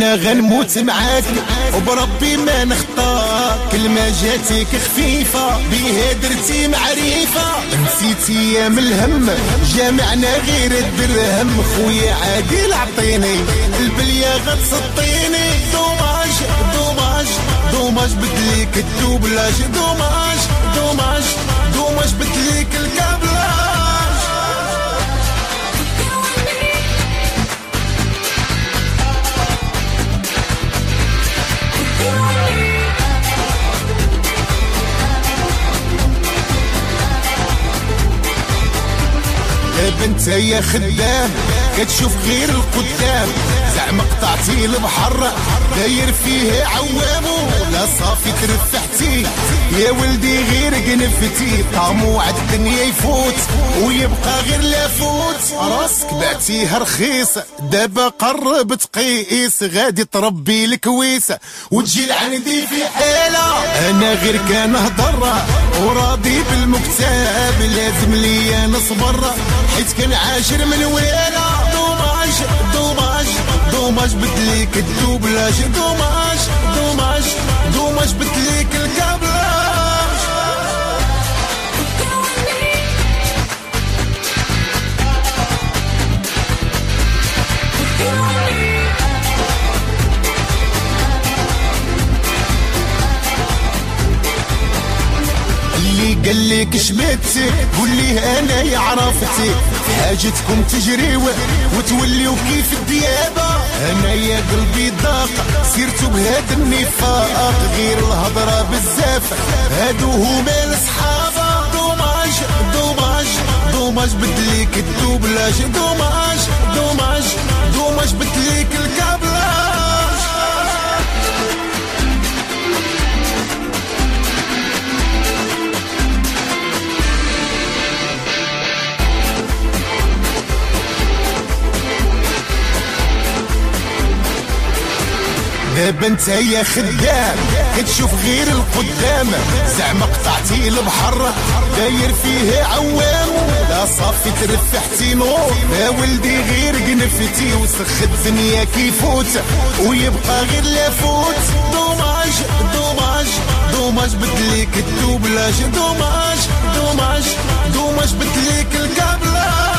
انا غنموت معاك وبربي ما نخطاك، كلمة جاتيك خفيفة بيها درتي معرفة. نسيتي ايام الهم جامعنا غير الدرهم، خويا عادل عطيني البلية غتسطيني. دوماج دوماج دوماج بدليك الدوبلاج، دوماج دوماج دوماج بدليك الكابلاج. انت يا خدام كتشوف غير القدام، زعما قطعتي البحر داير فيه عوامو، لا صافي ترفعتي يا ولدي غير قنفتي. طاموع الدنيا يفوت ويبقى غير لافوت، راسك بعتيها رخيص دابا قرب تقيس، غادي تربي الكويس وتجي لعندي في حيله. انا غير كنهضر وراضي بالمكتاب، لازم ليا نصبر حيت كنعاشر من ويلا. دوماج دوماج دوماج بدليك الدوبلاج، دوماج دوماج دوماج بدليك الكابلاج. اللي قالك شمتي قوليه انا يا عرفتي، حاجتكم تجريو وتوليو كيف الديابه. انا يا قلبي ضاق سيرتو بهاد النفاق، غير الهضره بزاف هادو هما الصحابه. دوماج دوماج دوماج بدليك الدوبلاج، دوماج دوماج دوماج بدليك الكابلاج. دابا انت يا خدام كتشوف غير القدام، زعما قطعتي البحر داير فيه عوام، لا صافي ترفحتي نور يا ولدي غير قنفتي، وسخ الدنيا كيفوت ويبقى غير لافوت. دوماج دوماج دوماج بدليك الدوبلاج، دوماج دوماج دوماج بدليك الكابلاج.